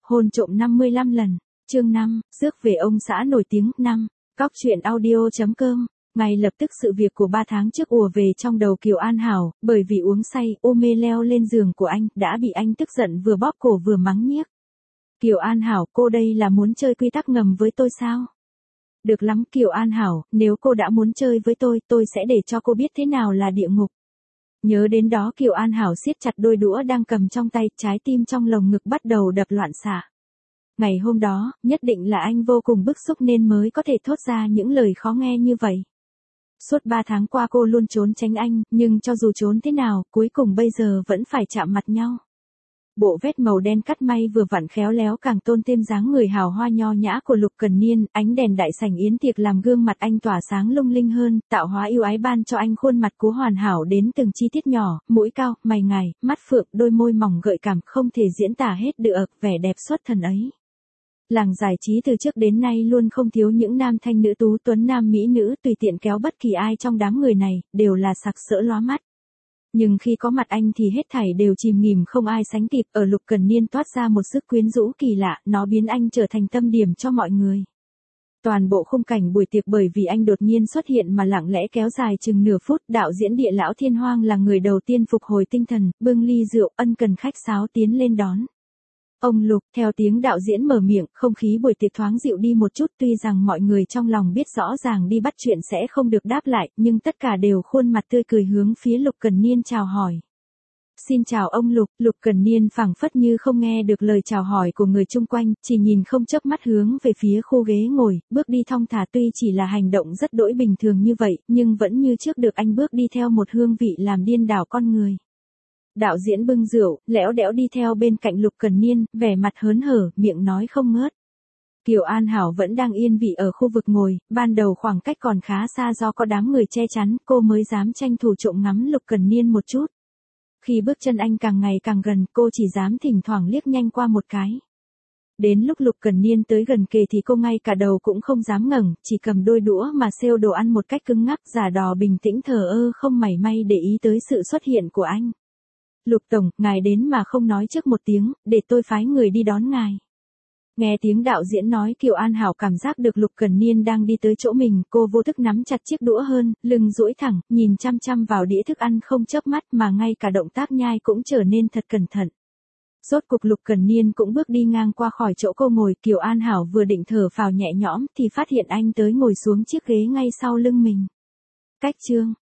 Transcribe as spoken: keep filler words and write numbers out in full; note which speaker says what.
Speaker 1: hôn trộm năm mươi lăm lần. Chương năm, rước về ông xã nổi tiếng. Năm, Cóc truyện audio.com. Ngay lập tức sự việc của ba tháng trước ùa về trong đầu Kiều An Hảo, bởi vì uống say, u mê leo lên giường của anh, đã bị anh tức giận vừa bóp cổ vừa mắng nhiếc. Kiều An Hảo, cô đây là muốn chơi quy tắc ngầm với tôi sao? Được lắm Kiều An Hảo, nếu cô đã muốn chơi với tôi, tôi sẽ để cho cô biết thế nào là địa ngục. Nhớ đến đó Kiều An Hảo siết chặt đôi đũa đang cầm trong tay, trái tim trong lồng ngực bắt đầu đập loạn xạ. Ngày hôm đó, nhất định là anh vô cùng bức xúc nên mới có thể thốt ra những lời khó nghe như vậy. Suốt ba tháng qua cô luôn trốn tránh anh, nhưng cho dù trốn thế nào, cuối cùng bây giờ vẫn phải chạm mặt nhau. Bộ vest màu đen cắt may vừa vặn khéo léo càng tôn thêm dáng người hào hoa nho nhã của Lục Cần Niên, ánh đèn đại sảnh yến tiệc làm gương mặt anh tỏa sáng lung linh hơn, tạo hóa yêu ái ban cho anh khuôn mặt cú hoàn hảo đến từng chi tiết nhỏ, mũi cao, mày ngài, mắt phượng, đôi môi mỏng gợi cảm, không thể diễn tả hết được vẻ đẹp xuất thần ấy. Làng giải trí từ trước đến nay luôn không thiếu những nam thanh nữ tú tuấn nam mỹ nữ, tùy tiện kéo bất kỳ ai trong đám người này, đều là sặc sỡ lóa mắt. Nhưng khi có mặt anh thì hết thảy đều chìm nghỉm không ai sánh kịp, ở Lục Cần Niên toát ra một sức quyến rũ kỳ lạ, nó biến anh trở thành tâm điểm cho mọi người. Toàn bộ khung cảnh buổi tiệc bởi vì anh đột nhiên xuất hiện mà lặng lẽ kéo dài chừng nửa phút, đạo diễn Địa Lão Thiên Hoang là người đầu tiên phục hồi tinh thần, bưng ly rượu ân cần khách sáo tiến lên đón. Ông Lục, theo tiếng đạo diễn mở miệng, không khí buổi tiệc thoáng dịu đi một chút, tuy rằng mọi người trong lòng biết rõ ràng đi bắt chuyện sẽ không được đáp lại, nhưng tất cả đều khuôn mặt tươi cười hướng phía Lục Cần Niên chào hỏi. Xin chào ông Lục, Lục Cần Niên phảng phất như không nghe được lời chào hỏi của người chung quanh, chỉ nhìn không chớp mắt hướng về phía khu ghế ngồi, bước đi thong thả, tuy chỉ là hành động rất đỗi bình thường như vậy, nhưng vẫn như trước được anh bước đi theo một hương vị làm điên đảo con người. Đạo diễn bưng rượu, lẽo đẽo đi theo bên cạnh Lục Cần Niên, vẻ mặt hớn hở, miệng nói không ngớt. Kiều An Hảo vẫn đang yên vị ở khu vực ngồi, ban đầu khoảng cách còn khá xa do có đám người che chắn, cô mới dám tranh thủ trộm ngắm Lục Cần Niên một chút. Khi bước chân anh càng ngày càng gần, cô chỉ dám thỉnh thoảng liếc nhanh qua một cái. Đến lúc Lục Cần Niên tới gần kề thì cô ngay cả đầu cũng không dám ngẩng, chỉ cầm đôi đũa mà xêu đồ ăn một cách cứng ngắc, giả đò bình tĩnh thờ ơ không mảy may để ý tới sự xuất hiện của anh. Lục Tổng, ngài đến mà không nói trước một tiếng, để tôi phái người đi đón ngài. Nghe tiếng đạo diễn nói Kiều An Hảo cảm giác được Lục Cần Niên đang đi tới chỗ mình, cô vô thức nắm chặt chiếc đũa hơn, lưng duỗi thẳng, nhìn chăm chăm vào đĩa thức ăn không chớp mắt mà ngay cả động tác nhai cũng trở nên thật cẩn thận. Rốt cục Lục Cần Niên cũng bước đi ngang qua khỏi chỗ cô ngồi, Kiều An Hảo vừa định thở phào nhẹ nhõm thì phát hiện anh tới ngồi xuống chiếc ghế ngay sau lưng mình. Cách chương